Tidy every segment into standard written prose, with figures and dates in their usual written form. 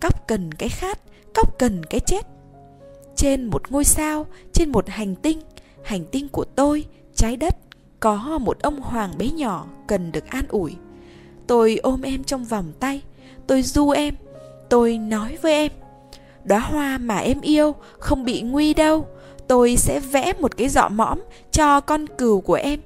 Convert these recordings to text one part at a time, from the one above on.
cóc cần cái khát, cóc cần cái chết. Trên một ngôi sao, trên một hành tinh của tôi, trái đất, có một ông hoàng bé nhỏ cần được an ủi. Tôi ôm em trong vòng tay, tôi ru em, tôi nói với em: đóa hoa mà em yêu không bị nguy đâu, tôi sẽ vẽ một cái giọ mõm cho con cừu của em.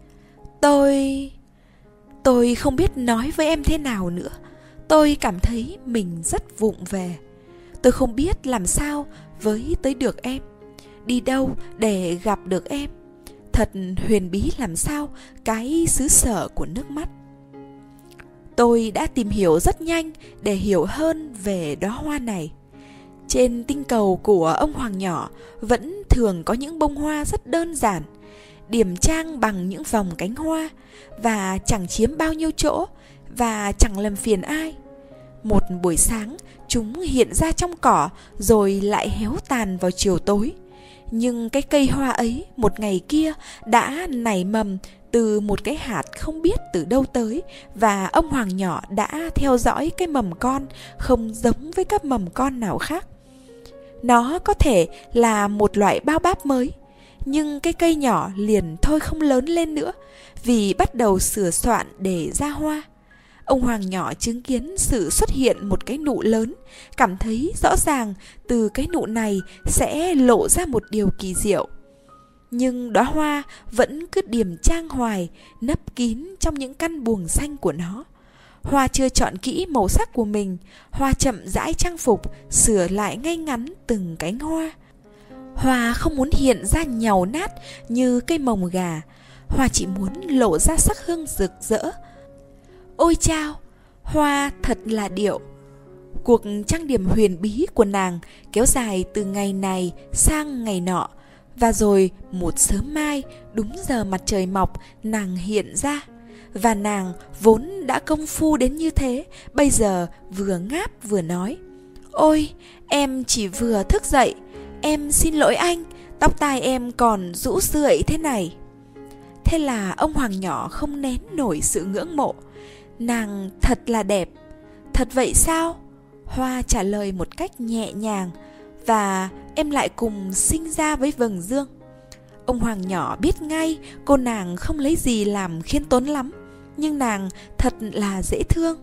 Tôi không biết nói với em thế nào nữa. Tôi cảm thấy mình rất vụng về. Tôi không biết làm sao với tới được em, đi đâu để gặp được em. Thật huyền bí làm sao cái xứ sở của nước mắt. Tôi đã tìm hiểu rất nhanh để hiểu hơn về đóa hoa này. Trên tinh cầu của ông hoàng nhỏ vẫn thường có những bông hoa rất đơn giản, điểm trang bằng những vòng cánh hoa, và chẳng chiếm bao nhiêu chỗ, và chẳng làm phiền ai. Một buổi sáng, chúng hiện ra trong cỏ rồi lại héo tàn vào chiều tối. Nhưng cái cây hoa ấy một ngày kia đã nảy mầm từ một cái hạt không biết từ đâu tới, và ông hoàng nhỏ đã theo dõi cái mầm con không giống với các mầm con nào khác. Nó có thể là một loại bao báp mới, nhưng cái cây nhỏ liền thôi không lớn lên nữa, vì bắt đầu sửa soạn để ra hoa. Ông hoàng nhỏ chứng kiến sự xuất hiện một cái nụ lớn, cảm thấy rõ ràng từ cái nụ này sẽ lộ ra một điều kỳ diệu. Nhưng đóa hoa vẫn cứ điềm trang hoài, nấp kín trong những căn buồng xanh của nó. Hoa chưa chọn kỹ màu sắc của mình, hoa chậm rãi trang phục, sửa lại ngay ngắn từng cánh hoa. Hoa không muốn hiện ra nhàu nát như cây mồng gà, hoa chỉ muốn lộ ra sắc hương rực rỡ. Ôi chao, hoa thật là điệu. Cuộc trang điểm huyền bí của nàng kéo dài từ ngày này sang ngày nọ, và rồi một sớm mai, đúng giờ mặt trời mọc, nàng hiện ra. Và nàng vốn đã công phu đến như thế, bây giờ vừa ngáp vừa nói: ôi, em chỉ vừa thức dậy, em xin lỗi anh, tóc tai em còn rũ rượi thế này. Thế là ông hoàng nhỏ không nén nổi sự ngưỡng mộ. Nàng thật là đẹp. Thật vậy sao? Hoa trả lời một cách nhẹ nhàng: và em lại cùng sinh ra với vầng dương. Ông hoàng nhỏ biết ngay cô nàng không lấy gì làm khiêm tốn lắm, nhưng nàng thật là dễ thương.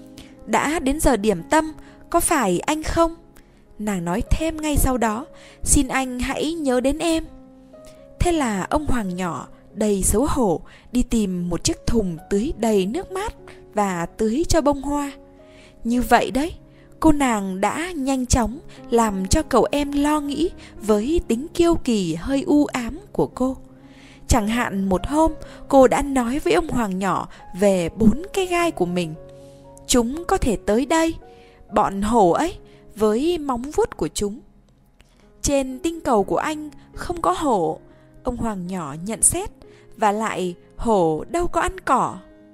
Đã đến giờ điểm tâm, có phải anh không? Nàng nói thêm ngay sau đó: xin anh hãy nhớ đến em. Thế là ông hoàng nhỏ đầy xấu hổ đi tìm một chiếc thùng tưới đầy nước mát và tưới cho bông hoa. Như vậy đấy, cô nàng đã nhanh chóng làm cho cậu em lo nghĩ với tính kiêu kỳ hơi u ám của cô. Chẳng hạn một hôm, cô đã nói với ông hoàng nhỏ về 4 cái gai của mình. Chúng có thể tới đây, bọn hổ ấy, với móng vuốt của chúng. Trên tinh cầu của anh không có hổ, ông hoàng nhỏ nhận xét, và lại hổ đâu có ăn cỏ.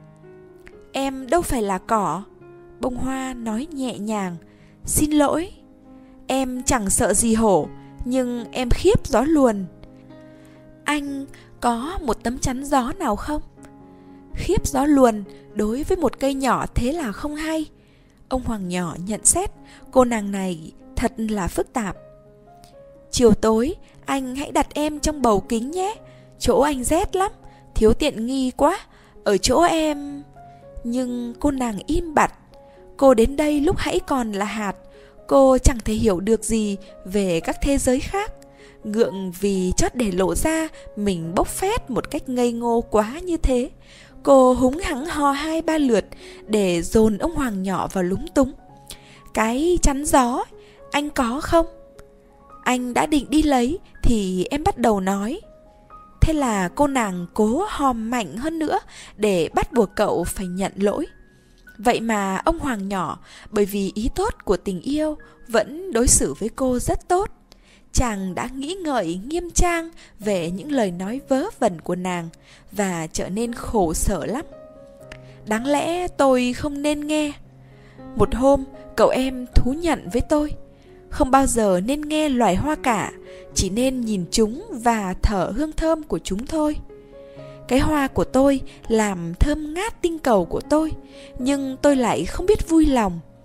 Em đâu phải là cỏ, bông hoa nói nhẹ nhàng. Xin lỗi, em chẳng sợ gì hổ, nhưng em khiếp gió luồn. Anh có một tấm chắn gió nào không? Khiếp gió luồn đối với một cây nhỏ thế là không hay. Ông hoàng nhỏ nhận xét cô nàng này thật là phức tạp. Chiều tối anh hãy đặt em trong bầu kính nhé. Chỗ anh rét lắm, thiếu tiện nghi quá. Ở chỗ em... Nhưng cô nàng im bặt. Cô đến đây lúc hãy còn là hạt. Cô chẳng thể hiểu được gì về các thế giới khác. Ngượng vì chót để lộ ra mình bốc phét một cách ngây ngô quá như thế. Cô húng hắng hò 2-3 lượt để dồn ông hoàng nhỏ vào lúng túng. Cái chắn gió, anh có không? Anh đã định đi lấy thì em bắt đầu nói. Thế là cô nàng cố hòm mạnh hơn nữa để bắt buộc cậu phải nhận lỗi. Vậy mà ông hoàng nhỏ, bởi vì ý tốt của tình yêu, vẫn đối xử với cô rất tốt. Chàng đã nghĩ ngợi nghiêm trang về những lời nói vớ vẩn của nàng và trở nên khổ sở lắm. Đáng lẽ tôi không nên nghe. Một hôm, cậu em thú nhận với tôi: không bao giờ nên nghe loài hoa cả, chỉ nên nhìn chúng và thở hương thơm của chúng thôi. Cái hoa của tôi làm thơm ngát tinh cầu của tôi, nhưng tôi lại không biết vui lòng.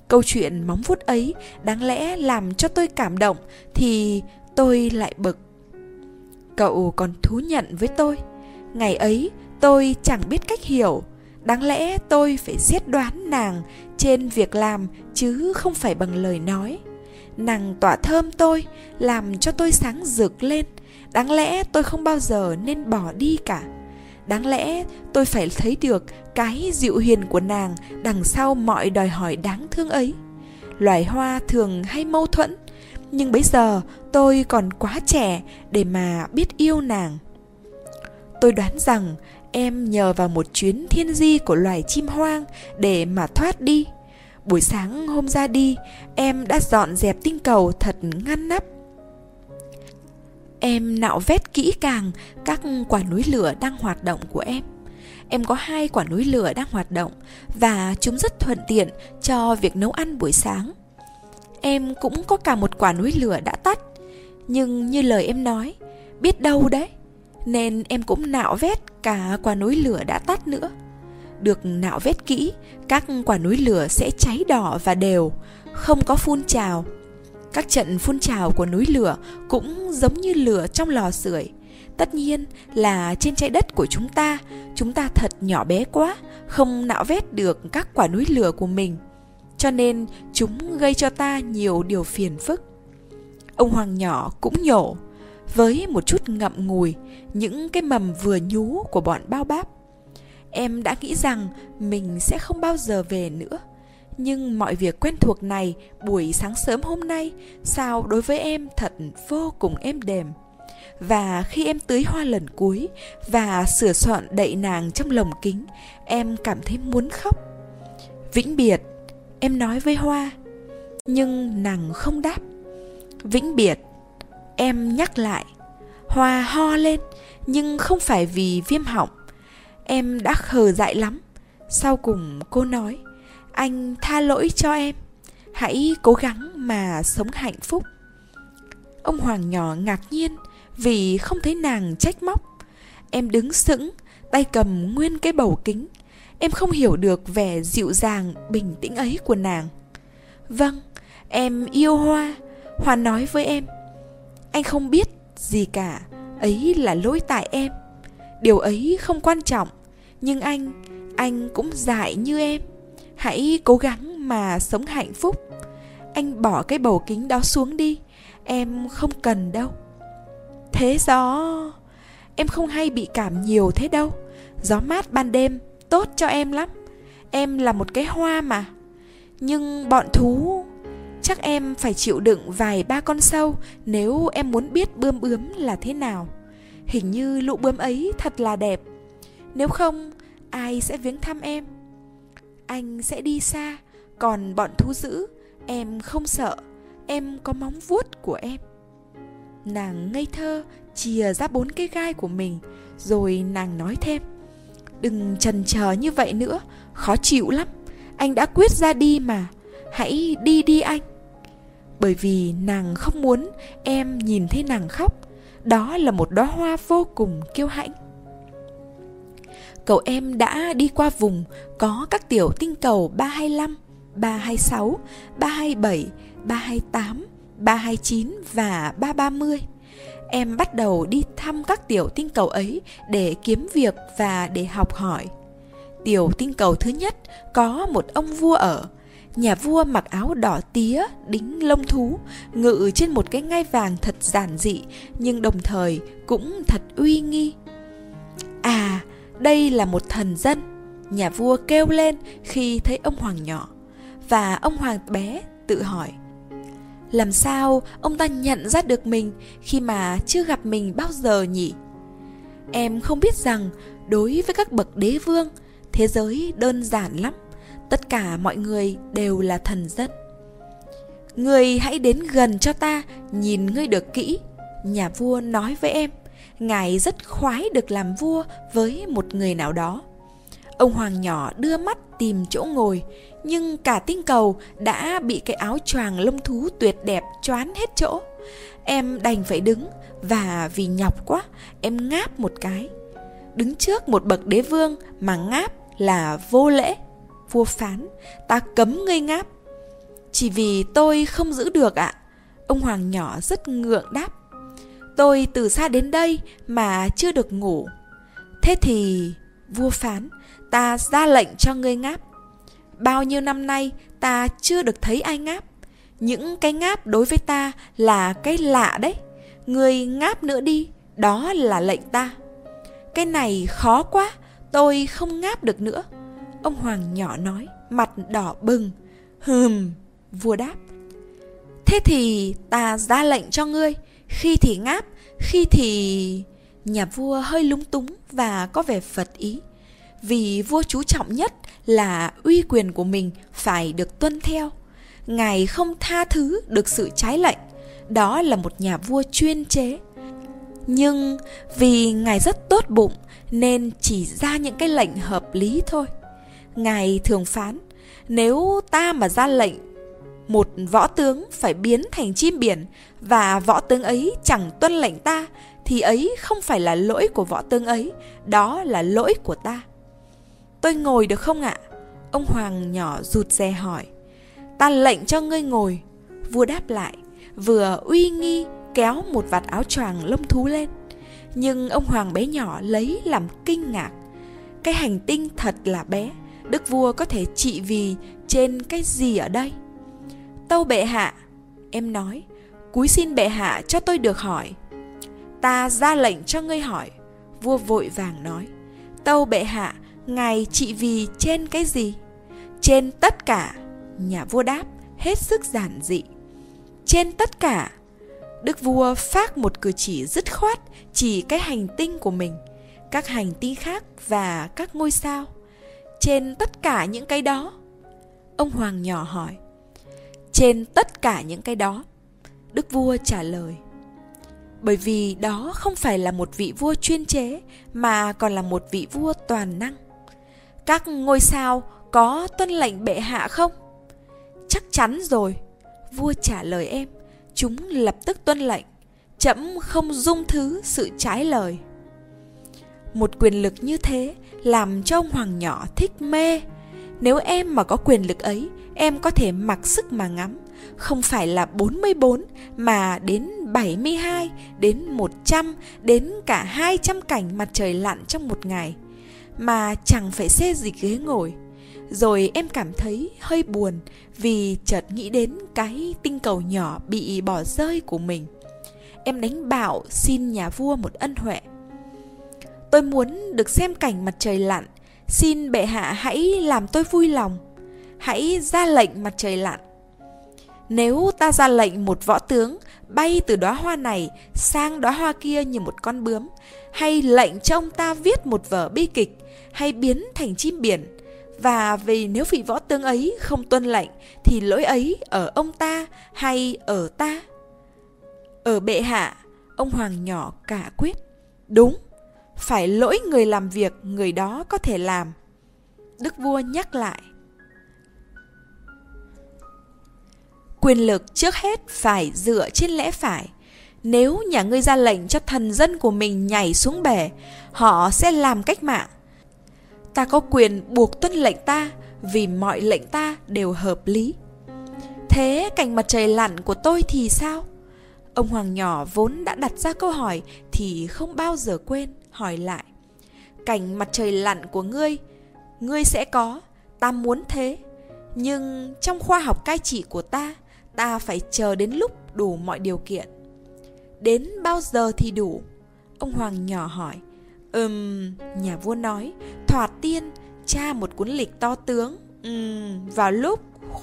câu chuyện móng vuốt ấy đáng lẽ làm cho tôi cảm động thì tôi lại bực. Cậu còn thú nhận với tôi. Ngày ấy tôi chẳng biết cách hiểu. Đáng lẽ tôi phải xét đoán nàng trên việc làm chứ không phải bằng lời nói. Nàng tỏa thơm tôi, làm cho tôi sáng rực lên. Đáng lẽ tôi không bao giờ nên bỏ đi cả. Đáng lẽ tôi phải thấy được cái dịu hiền của nàng đằng sau mọi đòi hỏi đáng thương ấy. Loài hoa thường hay mâu thuẫn, nhưng bây giờ tôi còn quá trẻ để mà biết yêu nàng. Tôi đoán rằng em nhờ vào một chuyến thiên di của loài chim hoang để mà thoát đi. Buổi sáng hôm ra đi, em đã dọn dẹp tinh cầu thật ngăn nắp. Em nạo vét kỹ càng các quả núi lửa đang hoạt động của em. Em có 2 quả núi lửa đang hoạt động và chúng rất thuận tiện cho việc nấu ăn buổi sáng. Em cũng có cả một quả núi lửa đã tắt, nhưng như lời em nói, biết đâu đấy, nên em cũng nạo vét cả quả núi lửa đã tắt nữa. Được nạo vét kỹ, các quả núi lửa sẽ cháy đỏ và đều, không có phun trào. Các trận phun trào của núi lửa cũng giống như lửa trong lò sưởi. Tất nhiên là trên trái đất của chúng ta thật nhỏ bé quá, không nạo vét được các quả núi lửa của mình. Cho nên chúng gây cho ta nhiều điều phiền phức. Ông Hoàng nhỏ cũng nhổ, với một chút ngậm ngùi, những cái mầm vừa nhú của bọn bao báp. Em đã nghĩ rằng mình sẽ không bao giờ về nữa. Nhưng mọi việc quen thuộc này buổi sáng sớm hôm nay sao đối với em thật vô cùng êm đềm. Và khi em tưới hoa lần cuối và sửa soạn đậy nàng trong lồng kính, em cảm thấy muốn khóc. Vĩnh biệt, em nói với hoa, nhưng nàng không đáp. Vĩnh biệt, em nhắc lại. Hoa ho lên, nhưng không phải vì viêm họng. Em đã khờ dại lắm. Sau cùng cô nói, anh tha lỗi cho em. Hãy cố gắng mà sống hạnh phúc. Ông Hoàng nhỏ ngạc nhiên vì không thấy nàng trách móc. Em đứng sững, tay cầm nguyên cái bầu kính. Em không hiểu được vẻ dịu dàng, bình tĩnh ấy của nàng. Vâng, em yêu Hoa. Hoa nói với em, anh không biết gì cả, ấy là lỗi tại em. Điều ấy không quan trọng, nhưng anh cũng dại như em. Hãy cố gắng mà sống hạnh phúc. Anh bỏ cái bầu kính đó xuống đi, em không cần đâu. Thế gió, em không hay bị cảm nhiều thế đâu. Gió mát ban đêm tốt cho em lắm. Em là một cái hoa mà. Nhưng bọn thú, chắc em phải chịu đựng vài 3 con sâu nếu em muốn biết bươm bướm là thế nào. Hình như lũ bướm ấy thật là đẹp. Nếu không, ai sẽ viếng thăm em? Anh sẽ đi xa, còn bọn thú dữ, em không sợ. Em có móng vuốt của em. Nàng ngây thơ chìa ra 4 cái gai của mình, rồi nàng nói thêm, đừng chần chờ như vậy nữa, khó chịu lắm. Anh đã quyết ra đi mà, hãy đi đi anh. Bởi vì nàng không muốn em nhìn thấy nàng khóc. Đó là một đóa hoa vô cùng kiêu hãnh. Cậu em đã đi qua vùng có các tiểu tinh cầu 325, 326, 327, 328, 329 và 330. Em bắt đầu đi thăm các tiểu tinh cầu ấy để kiếm việc và để học hỏi. Tiểu tinh cầu thứ nhất có một ông vua ở. Nhà vua mặc áo đỏ tía, đính lông thú, ngự trên một cái ngai vàng thật giản dị, nhưng đồng thời cũng thật uy nghi. À, đây là một thần dân, nhà vua kêu lên khi thấy ông hoàng nhỏ. Và ông hoàng bé tự hỏi, làm sao ông ta nhận ra được mình khi mà chưa gặp mình bao giờ nhỉ? Em không biết rằng đối với các bậc đế vương, thế giới đơn giản lắm. Tất cả mọi người đều là thần dân. Ngươi hãy đến gần cho ta, nhìn ngươi được kỹ. Nhà vua nói với em, ngài rất khoái được làm vua với một người nào đó. Ông hoàng nhỏ đưa mắt tìm chỗ ngồi, nhưng cả tinh cầu đã bị cái áo choàng lông thú tuyệt đẹp choán hết chỗ. Em đành phải đứng, và vì nhọc quá, em ngáp một cái. Đứng trước một bậc đế vương mà ngáp là vô lễ. Vua phán, ta cấm ngươi ngáp. Chỉ vì tôi không giữ được ạ. Ông hoàng nhỏ rất ngượng đáp. Tôi từ xa đến đây mà chưa được ngủ. Thế thì, vua phán, ta ra lệnh cho ngươi ngáp. Bao nhiêu năm nay ta chưa được thấy ai ngáp. Những cái ngáp đối với ta là cái lạ đấy. Ngươi ngáp nữa đi, đó là lệnh ta. Cái này khó quá, tôi không ngáp được nữa. Ông hoàng nhỏ nói, mặt đỏ bừng. Vua đáp. Thế thì ta ra lệnh cho ngươi, khi thì ngáp, khi thì... Nhà vua hơi lúng túng và có vẻ phật ý. Vì vua chú trọng nhất là uy quyền của mình phải được tuân theo. Ngài không tha thứ được sự trái lệnh. Đó là một nhà vua chuyên chế. Nhưng vì Ngài rất tốt bụng nên chỉ ra những cái lệnh hợp lý thôi. Ngài thường phán, nếu ta mà ra lệnh một võ tướng phải biến thành chim biển và võ tướng ấy chẳng tuân lệnh ta, thì ấy không phải là lỗi của võ tướng ấy, đó là lỗi của ta. Tôi ngồi được không ạ? Ông hoàng nhỏ rụt rè hỏi. Ta lệnh cho ngươi ngồi. Vua đáp lại, vừa uy nghi kéo một vạt áo choàng lông thú lên. Nhưng ông hoàng bé nhỏ lấy làm kinh ngạc. Cái hành tinh thật là bé, đức vua có thể trị vì trên cái gì ở đây? Tâu bệ hạ, em nói, cúi xin bệ hạ cho tôi được hỏi. Ta ra lệnh cho ngươi hỏi. Vua vội vàng nói, tâu bệ hạ, ngài trị vì trên cái gì? Trên tất cả. Nhà vua đáp hết sức giản dị. Trên tất cả. Đức vua phác một cử chỉ dứt khoát, chỉ cái hành tinh của mình, các hành tinh khác và các ngôi sao. Trên tất cả những cái đó. Ông hoàng nhỏ hỏi. Trên tất cả những cái đó. Đức vua trả lời. Bởi vì đó không phải là một vị vua chuyên chế, mà còn là một vị vua toàn năng. Các ngôi sao có tuân lệnh bệ hạ không? Chắc chắn rồi. Vua trả lời em. Chúng lập tức tuân lệnh. Trẫm không dung thứ sự trái lời. Một quyền lực như thế làm cho ông hoàng nhỏ thích mê. Nếu em mà có quyền lực ấy, em có thể mặc sức mà ngắm. Không phải là 44 mà đến 72, đến 100, đến cả 200 cảnh mặt trời lặn trong một ngày. Mà chẳng phải xê dịch ghế ngồi. Rồi em cảm thấy hơi buồn vì chợt nghĩ đến cái tinh cầu nhỏ bị bỏ rơi của mình. Em đánh bạo xin nhà vua một ân huệ. Tôi muốn được xem cảnh mặt trời lặn. Xin bệ hạ hãy làm tôi vui lòng. Hãy ra lệnh mặt trời lặn. Nếu ta ra lệnh một võ tướng bay từ đóa hoa này sang đóa hoa kia như một con bướm, hay lệnh cho ông ta viết một vở bi kịch, hay biến thành chim biển, và vì nếu vị võ tướng ấy không tuân lệnh, thì lỗi ấy ở ông ta hay ở ta? Ở bệ hạ. Ông hoàng nhỏ cả quyết. Đúng, phải lỗi người làm việc người đó có thể làm. Đức vua nhắc lại. Quyền lực trước hết phải dựa trên lẽ phải. Nếu nhà ngươi ra lệnh cho thần dân của mình nhảy xuống bể, họ sẽ làm cách mạng. Ta có quyền buộc tuân lệnh ta, vì mọi lệnh ta đều hợp lý. Thế cảnh mặt trời lặn của tôi thì sao? Ông hoàng nhỏ vốn đã đặt ra câu hỏi thì không bao giờ quên, hỏi lại. Cảnh mặt trời lặn của ngươi sẽ có, ta muốn thế. Nhưng trong khoa học cai trị của ta phải chờ đến lúc đủ mọi điều kiện. Đến bao giờ thì đủ? Ông hoàng nhỏ hỏi. Nhà vua nói, thoạt tiên tra một cuốn lịch to tướng. Vào lúc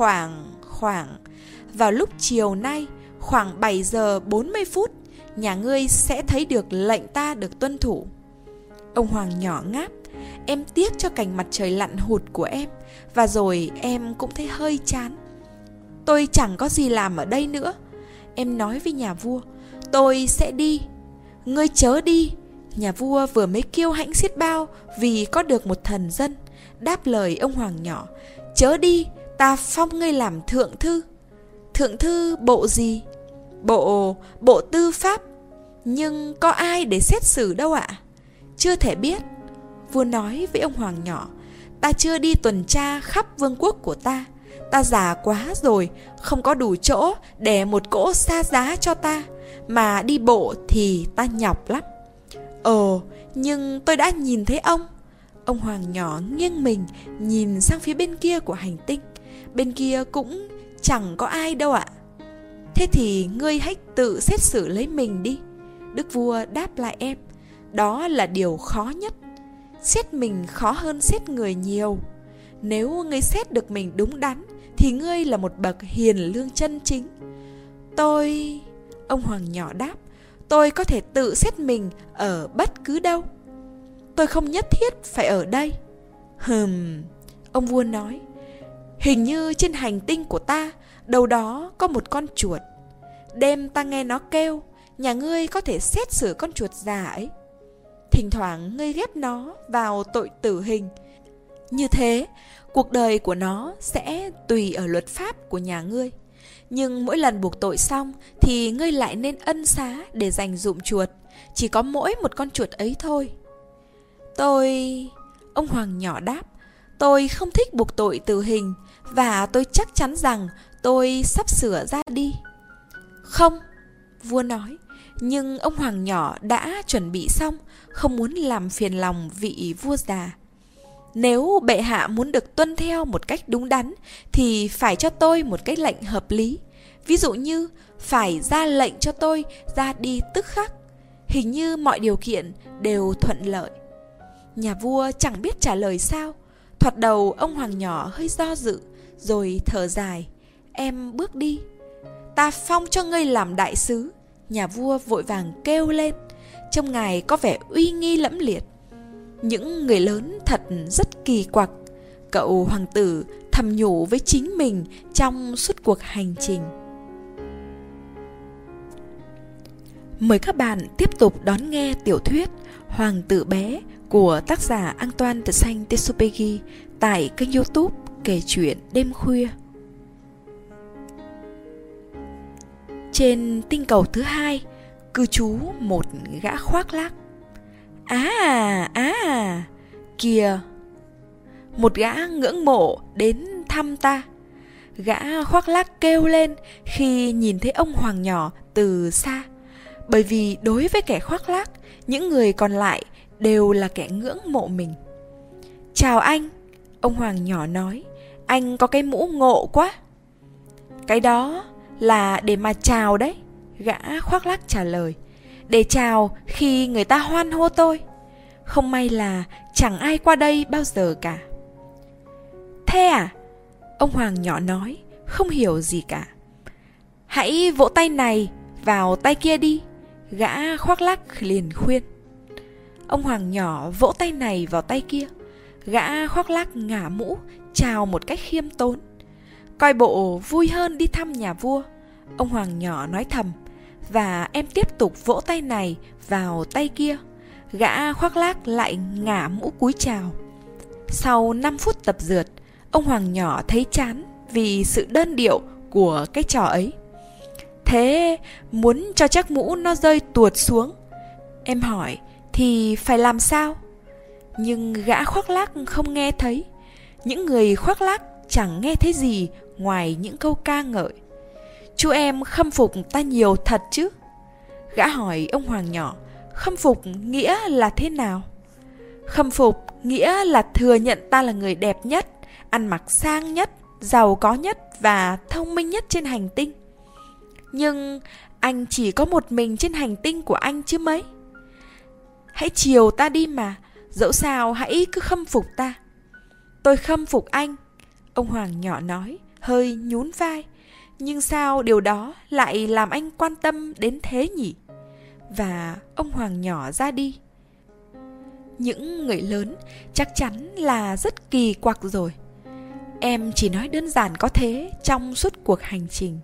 vào lúc chiều nay, khoảng 7 giờ 40 phút, nhà ngươi sẽ thấy được lệnh ta được tuân thủ. Ông hoàng nhỏ ngáp. Em tiếc cho cảnh mặt trời lặn hụt của em, và rồi em cũng thấy hơi chán. Tôi chẳng có gì làm ở đây nữa. Em nói với nhà vua, tôi sẽ đi. Ngươi chớ đi. Nhà vua vừa mới kiêu hãnh xiết bao vì có được một thần dân. Đáp lời ông hoàng nhỏ, chớ đi, ta phong ngươi làm thượng thư. Thượng thư bộ gì? Bộ tư pháp. Nhưng có ai để xét xử đâu ạ? Chưa thể biết. Vua nói với ông hoàng nhỏ, ta chưa đi tuần tra khắp vương quốc của ta. Ta già quá rồi, không có đủ chỗ để một cỗ xa giá cho ta, mà đi bộ thì ta nhọc lắm. Ồ, nhưng tôi đã nhìn thấy ông. Ông Hoàng nhỏ nghiêng mình nhìn sang phía bên kia của hành tinh. Bên kia cũng chẳng có ai đâu ạ. Thế thì ngươi hãy tự xét xử lấy mình đi. Đức vua đáp lại em. Đó là điều khó nhất. Xét mình khó hơn xét người nhiều. Nếu ngươi xét được mình đúng đắn thì ngươi là một bậc hiền lương chân chính. Ông Hoàng nhỏ đáp, tôi có thể tự xét mình ở bất cứ đâu. Tôi không nhất thiết phải ở đây. Ông vua nói, hình như trên hành tinh của ta đâu đó có một con chuột. Đêm ta nghe nó kêu, nhà ngươi có thể xét xử con chuột già ấy. Thỉnh thoảng ngươi ghép nó vào tội tử hình. Như thế, cuộc đời của nó sẽ tùy ở luật pháp của nhà ngươi. Nhưng mỗi lần buộc tội xong thì ngươi lại nên ân xá để dành dụm chuột. Chỉ có mỗi một con chuột ấy thôi. Ông Hoàng nhỏ đáp, tôi không thích buộc tội tử hình, và tôi chắc chắn rằng tôi sắp sửa ra đi. Không, vua nói, nhưng ông Hoàng nhỏ đã chuẩn bị xong, không muốn làm phiền lòng vị vua già. Nếu bệ hạ muốn được tuân theo một cách đúng đắn thì phải cho tôi một cái lệnh hợp lý. Ví dụ như phải ra lệnh cho tôi ra đi tức khắc. Hình như mọi điều kiện đều thuận lợi. Nhà vua chẳng biết trả lời sao. Thoạt đầu ông Hoàng nhỏ hơi do dự, rồi thở dài. Em bước đi. Ta phong cho ngươi làm đại sứ. Nhà vua vội vàng kêu lên. Trông ngài có vẻ uy nghi lẫm liệt. Những người lớn thật rất kỳ quặc. Cậu hoàng tử thầm nhủ với chính mình trong suốt cuộc hành trình. Mời các bạn tiếp tục đón nghe tiểu thuyết Hoàng tử bé của tác giả Antoine de Saint-Exupéry tại kênh YouTube Kể chuyện đêm khuya. Trên tinh cầu thứ hai cư trú một gã khoác lác. Kìa, một gã ngưỡng mộ đến thăm ta. Gã khoác lác kêu lên khi nhìn thấy ông Hoàng nhỏ từ xa. Bởi vì đối với kẻ khoác lác, những người còn lại đều là kẻ ngưỡng mộ mình. Chào anh, ông Hoàng nhỏ nói, anh có cái mũ ngộ quá. Cái đó là để mà chào đấy, gã khoác lác trả lời. Để chào khi người ta hoan hô tôi. Không may là chẳng ai qua đây bao giờ cả. Thế à? Ông Hoàng nhỏ nói, không hiểu gì cả. Hãy vỗ tay này vào tay kia đi, gã khoác lác liền khuyên. Ông Hoàng nhỏ vỗ tay này vào tay kia. Gã khoác lác ngả mũ, chào một cách khiêm tốn. Coi bộ vui hơn đi thăm nhà vua, ông Hoàng nhỏ nói thầm. Và em tiếp tục vỗ tay này vào tay kia. Gã khoác lác lại ngả mũ cúi chào. Sau 5 phút tập rượt, ông Hoàng nhỏ thấy chán vì sự đơn điệu của cái trò ấy. Thế muốn cho chiếc mũ nó rơi tuột xuống, em hỏi, thì phải làm sao? Nhưng gã khoác lác không nghe thấy. Những người khoác lác chẳng nghe thấy gì ngoài những câu ca ngợi. Chú em khâm phục ta nhiều thật chứ? Gã hỏi ông Hoàng nhỏ, khâm phục nghĩa là thế nào? Khâm phục nghĩa là thừa nhận ta là người đẹp nhất, ăn mặc sang nhất, giàu có nhất và thông minh nhất trên hành tinh. Nhưng anh chỉ có một mình trên hành tinh của anh chứ mấy. Hãy chiều ta đi mà, dẫu sao hãy cứ khâm phục ta. Tôi khâm phục anh, ông Hoàng nhỏ nói, hơi nhún vai. Nhưng sao điều đó lại làm anh quan tâm đến thế nhỉ? Và ông Hoàng nhỏ ra đi. Những người lớn chắc chắn là rất kỳ quặc rồi. Em chỉ nói đơn giản có thế trong suốt cuộc hành trình.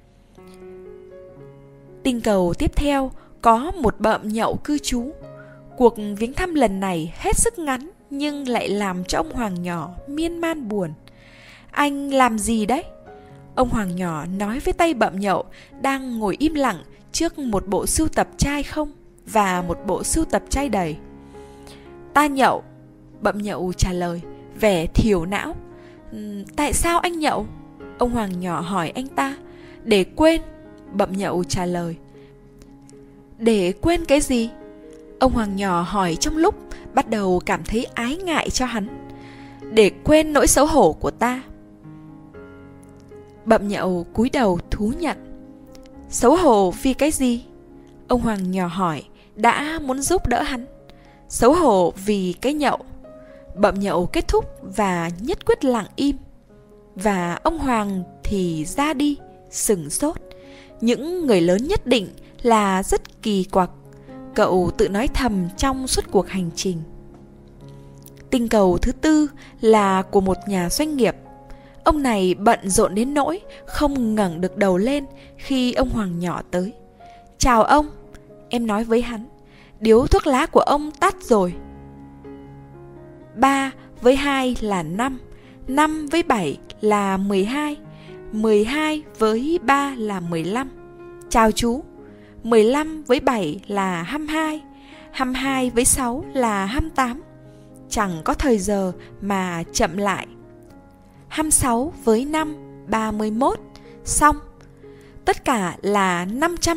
Tinh cầu tiếp theo có một bợm nhậu cư trú. Cuộc viếng thăm lần này hết sức ngắn nhưng lại làm cho ông Hoàng nhỏ miên man buồn. Anh làm gì đấy? Ông Hoàng nhỏ nói với tay bợm nhậu đang ngồi im lặng trước một bộ sưu tập chai không và một bộ sưu tập chai đầy. Ta nhậu, bợm nhậu trả lời, vẻ thiểu não. Tại sao anh nhậu? Ông Hoàng nhỏ hỏi anh ta. Để quên, Bậm Nhậu trả lời. Để quên cái gì? Ông Hoàng nhỏ hỏi trong lúc bắt đầu cảm thấy ái ngại cho hắn. Để quên nỗi xấu hổ của ta. Bậm Nhậu cúi đầu thú nhận. Xấu hổ vì cái gì? Ông Hoàng nhỏ hỏi, đã muốn giúp đỡ hắn. Xấu hổ vì cái nhậu. Bậm Nhậu kết thúc và nhất quyết lặng im. Và ông Hoàng thì ra đi, sửng sốt. Những người lớn nhất định là rất kỳ quặc, cậu tự nói thầm trong suốt cuộc hành trình. Tinh cầu thứ tư là của một nhà doanh nghiệp. Ông này bận rộn đến nỗi không ngẩng được đầu lên khi ông Hoàng nhỏ tới. Chào ông, em nói với hắn. Điếu thuốc lá của ông tắt rồi. 3 với 2 là 5, 5 với 7 là 12, 12 với 3 là 15. Chào chú. 15 với 7 là 22, 22 với 6 là 28. Chẳng có thời giờ mà chậm lại. 26 với 5, 31. Xong. Tất cả là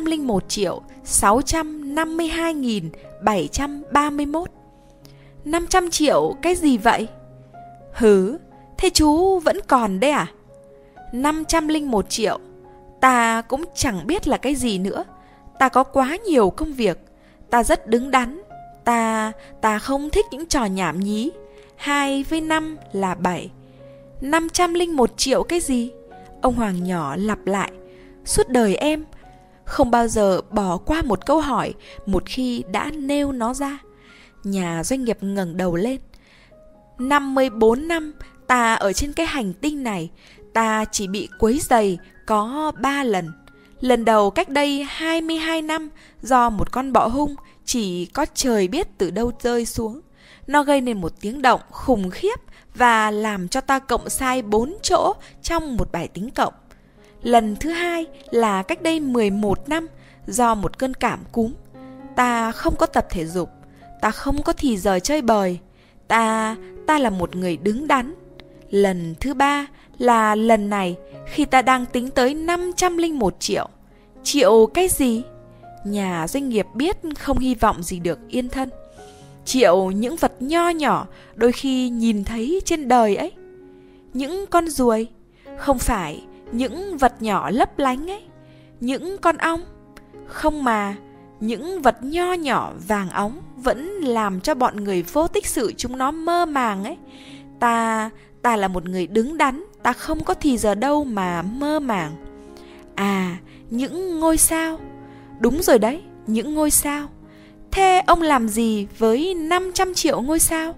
501.652.731. 500 triệu cái gì vậy? Hứ, thế chú vẫn còn đấy à? 501 triệu. Ta cũng chẳng biết là cái gì nữa. Ta có quá nhiều công việc. Ta rất đứng đắn. Ta không thích những trò nhảm nhí. 2 với 5 là 7. 501 triệu cái gì? Ông Hoàng nhỏ lặp lại. Suốt đời em không bao giờ bỏ qua một câu hỏi một khi đã nêu nó ra. Nhà doanh nghiệp ngẩng đầu lên. 54 năm ta ở trên cái hành tinh này, ta chỉ bị quấy rầy có 3 lần. Lần đầu cách đây 22 năm do một con bọ hung chỉ có trời biết từ đâu rơi xuống. Nó gây nên một tiếng động khủng khiếp và làm cho ta cộng sai 4 chỗ trong một bài tính cộng. Lần thứ hai là cách đây 11 năm do một cơn cảm cúm. Ta không có tập thể dục, ta không có thì giờ chơi bời. Ta là một người đứng đắn. Lần thứ ba là lần này khi ta đang tính tới 501 triệu. Triệu cái gì? Nhà doanh nghiệp biết không hy vọng gì được yên thân. Triệu những vật nho nhỏ đôi khi nhìn thấy trên đời ấy. Những con ruồi, không phải những vật nhỏ lấp lánh ấy. Những con ong, không mà những vật nho nhỏ vàng óng vẫn làm cho bọn người vô tích sự chúng nó mơ màng ấy. Ta là một người đứng đắn, ta không có thì giờ đâu mà mơ màng. À, những ngôi sao. Đúng rồi đấy, những ngôi sao. Thế ông làm gì với 500 triệu ngôi sao?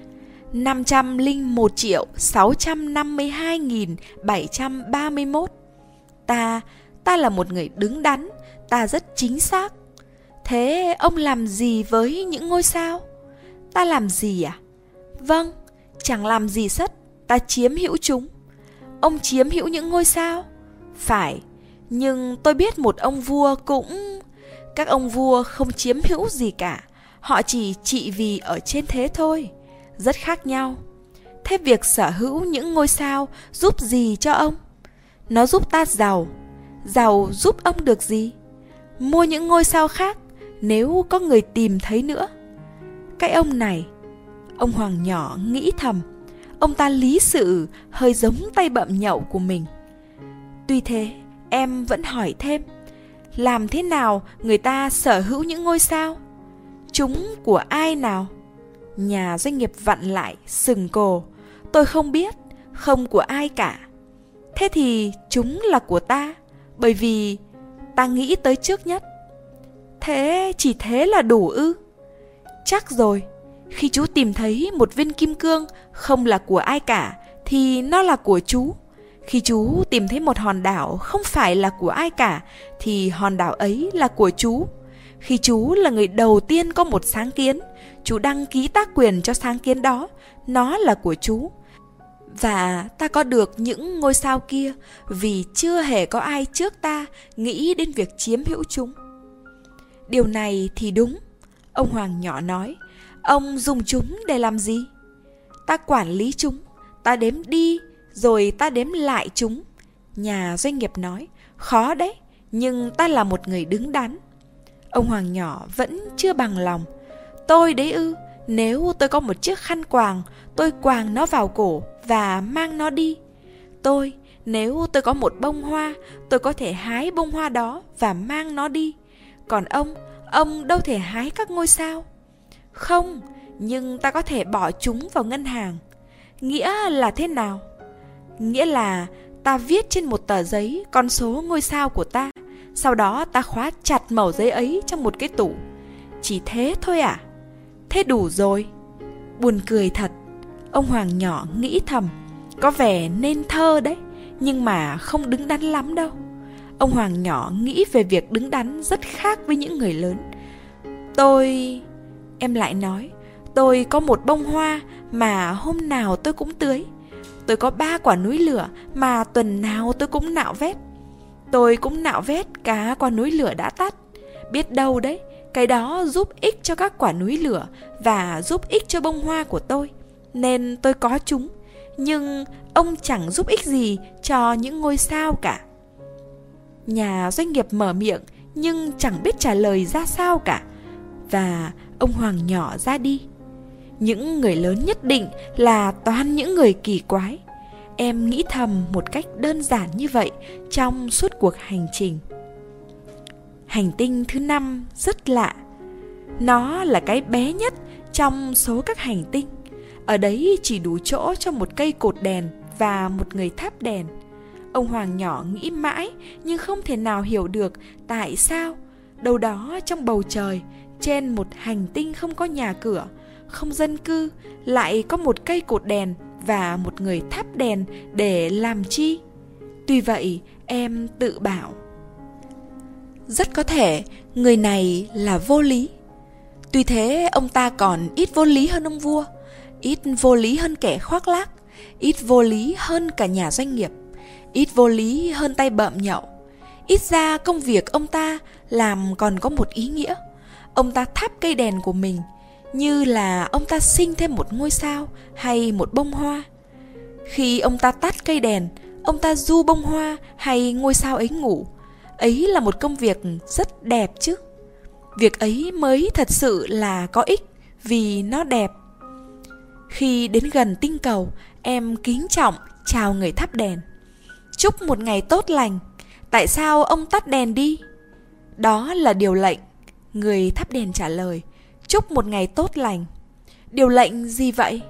501.652.731. Ta là một người đứng đắn, ta rất chính xác. Thế ông làm gì với những ngôi sao? Ta làm gì à? Vâng, chẳng làm gì sất, ta chiếm hữu chúng. Ông chiếm hữu những ngôi sao? Phải, nhưng tôi biết một ông vua cũng... Các ông vua không chiếm hữu gì cả. Họ chỉ trị vì ở trên thế thôi. Rất khác nhau. Thế việc sở hữu những ngôi sao giúp gì cho ông? Nó giúp ta giàu. Giàu giúp ông được gì? Mua những ngôi sao khác nếu có người tìm thấy nữa. Cái ông này, ông Hoàng nhỏ nghĩ thầm. Ông ta lý sự hơi giống tay Bậm Nhậu của mình. Tuy thế, em vẫn hỏi thêm. Làm thế nào người ta sở hữu những ngôi sao? Chúng của ai nào? Nhà doanh nghiệp vặn lại, sừng cồ. Tôi không biết, không của ai cả. Thế thì chúng là của ta, bởi vì ta nghĩ tới trước nhất. Thế chỉ thế là đủ ư? Chắc rồi, khi chú tìm thấy một viên kim cương không là của ai cả, thì nó là của chú. Khi chú tìm thấy một hòn đảo không phải là của ai cả, thì hòn đảo ấy là của chú. Khi chú là người đầu tiên có một sáng kiến, chú đăng ký tác quyền cho sáng kiến đó, nó là của chú. Và ta có được những ngôi sao kia vì chưa hề có ai trước ta nghĩ đến việc chiếm hữu chúng. Điều này thì đúng, ông Hoàng nhỏ nói. Ông dùng chúng để làm gì? Ta quản lý chúng, ta đếm đi, rồi ta đếm lại chúng. Nhà doanh nghiệp nói, khó đấy, nhưng ta là một người đứng đắn. Ông Hoàng nhỏ vẫn chưa bằng lòng. Tôi đấy ư, nếu tôi có một chiếc khăn quàng, tôi quàng nó vào cổ và mang nó đi. Nếu tôi có một bông hoa, tôi có thể hái bông hoa đó và mang nó đi. Còn ông đâu thể hái các ngôi sao. Không, nhưng ta có thể bỏ chúng vào ngân hàng. Nghĩa là thế nào? Nghĩa là ta viết trên một tờ giấy con số ngôi sao của ta, sau đó ta khóa chặt mẩu giấy ấy trong một cái tủ. Chỉ thế thôi à? Thế đủ rồi. Buồn cười thật. Ông Hoàng nhỏ nghĩ thầm, có vẻ nên thơ đấy, nhưng mà không đứng đắn lắm đâu. Ông Hoàng nhỏ nghĩ về việc đứng đắn rất khác với những người lớn. Em lại nói, tôi có một bông hoa mà hôm nào tôi cũng tưới. Tôi có 3 quả núi lửa mà tuần nào tôi cũng nạo vét. Tôi cũng nạo vét cả quả núi lửa đã tắt. Biết đâu đấy, cái đó giúp ích cho các quả núi lửa và giúp ích cho bông hoa của tôi, nên tôi có chúng. Nhưng ông chẳng giúp ích gì cho những ngôi sao cả. Nhà doanh nghiệp mở miệng nhưng chẳng biết trả lời ra sao cả. Và ông Hoàng nhỏ ra đi. Những người lớn nhất định là toàn những người kỳ quái. Em nghĩ thầm một cách đơn giản như vậy trong suốt cuộc hành trình. Hành tinh thứ 5 rất lạ. Nó là cái bé nhất trong số các hành tinh. Ở đấy chỉ đủ chỗ cho một cây cột đèn và một người thắp đèn. Ông Hoàng nhỏ nghĩ mãi nhưng không thể nào hiểu được tại sao đâu đó trong bầu trời, trên một hành tinh không có nhà cửa, không dân cư, lại có một cây cột đèn và một người thắp đèn để làm chi? Tuy vậy, em tự bảo, rất có thể người này là vô lý. Tuy thế, ông ta còn ít vô lý hơn ông vua, ít vô lý hơn kẻ khoác lác, ít vô lý hơn cả nhà doanh nghiệp, ít vô lý hơn tay bợm nhậu. Ít ra công việc ông ta làm còn có một ý nghĩa. Ông ta thắp cây đèn của mình như là ông ta sinh thêm một ngôi sao hay một bông hoa. Khi ông ta tắt cây đèn, ông ta du bông hoa hay ngôi sao ấy ngủ. Ấy là một công việc rất đẹp chứ. Việc ấy mới thật sự là có ích vì nó đẹp. Khi đến gần tinh cầu, em kính trọng chào người thắp đèn. Chúc một ngày tốt lành. Tại sao ông tắt đèn đi? Đó là điều lệnh. Người thắp đèn trả lời, chúc một ngày tốt lành. Điều lệnh gì vậy?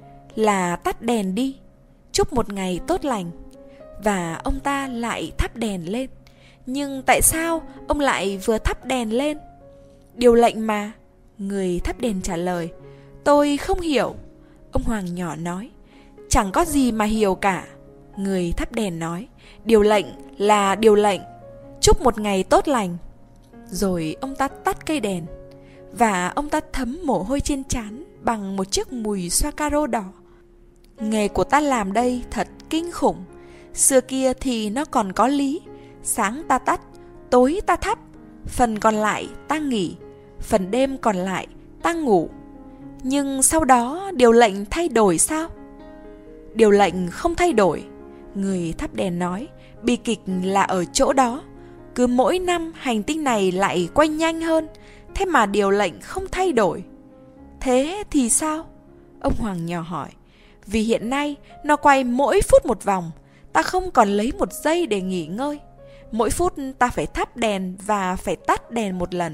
Là tắt đèn đi, chúc một ngày tốt lành. Và ông ta lại thắp đèn lên. Nhưng tại sao ông lại vừa thắp đèn lên? Điều lệnh mà. Người thắp đèn trả lời, tôi không hiểu. Ông Hoàng nhỏ nói, chẳng có gì mà hiểu cả. Người thắp đèn nói, điều lệnh là điều lệnh, chúc một ngày tốt lành. Rồi ông ta tắt cây đèn, và ông ta thấm mồ hôi trên trán bằng một chiếc mùi xoa caro đỏ. Nghề của ta làm đây thật kinh khủng. Xưa kia thì nó còn có lý. Sáng ta tắt, tối ta thắp, phần còn lại ta nghỉ, phần đêm còn lại ta ngủ. Nhưng sau đó điều lệnh thay đổi sao? Điều lệnh không thay đổi. Người thắp đèn nói, bi kịch là ở chỗ đó. Cứ mỗi năm hành tinh này lại quay nhanh hơn, thế mà điều lệnh không thay đổi. Thế thì sao? Ông Hoàng nhỏ hỏi. Vì hiện nay nó quay mỗi phút một vòng, ta không còn lấy một giây để nghỉ ngơi. Mỗi phút ta phải thắp đèn và phải tắt đèn một lần.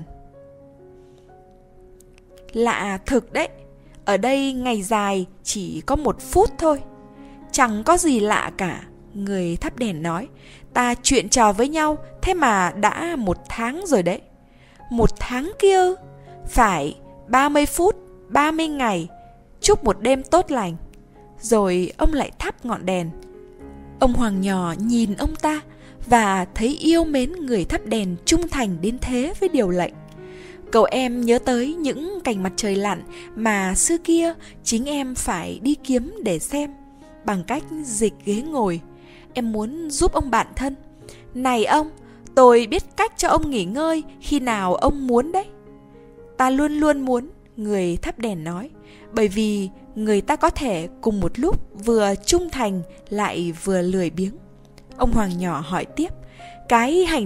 Lạ thực đấy. Ở đây ngày dài chỉ có 1 phút thôi. Chẳng có gì lạ cả. Người thắp đèn nói, ta chuyện trò với nhau thế mà đã 1 tháng rồi đấy. 1 tháng kia? Phải, 30 phút, 30 ngày. Chúc một đêm tốt lành. Rồi ông lại thắp ngọn đèn. Ông Hoàng nhỏ nhìn ông ta và thấy yêu mến người thắp đèn trung thành đến thế với điều lệnh. Cậu em nhớ tới những cảnh mặt trời lặn mà xưa kia chính em phải đi kiếm để xem. Bằng cách dịch ghế ngồi, em muốn giúp ông bạn thân. Này ông, tôi biết cách cho ông nghỉ ngơi khi nào ông muốn đấy. Ta luôn luôn muốn, người thắp đèn nói, bởi vì người ta có thể cùng một lúc vừa trung thành lại vừa lười biếng. Ông Hoàng nhỏ hỏi tiếp, cái hành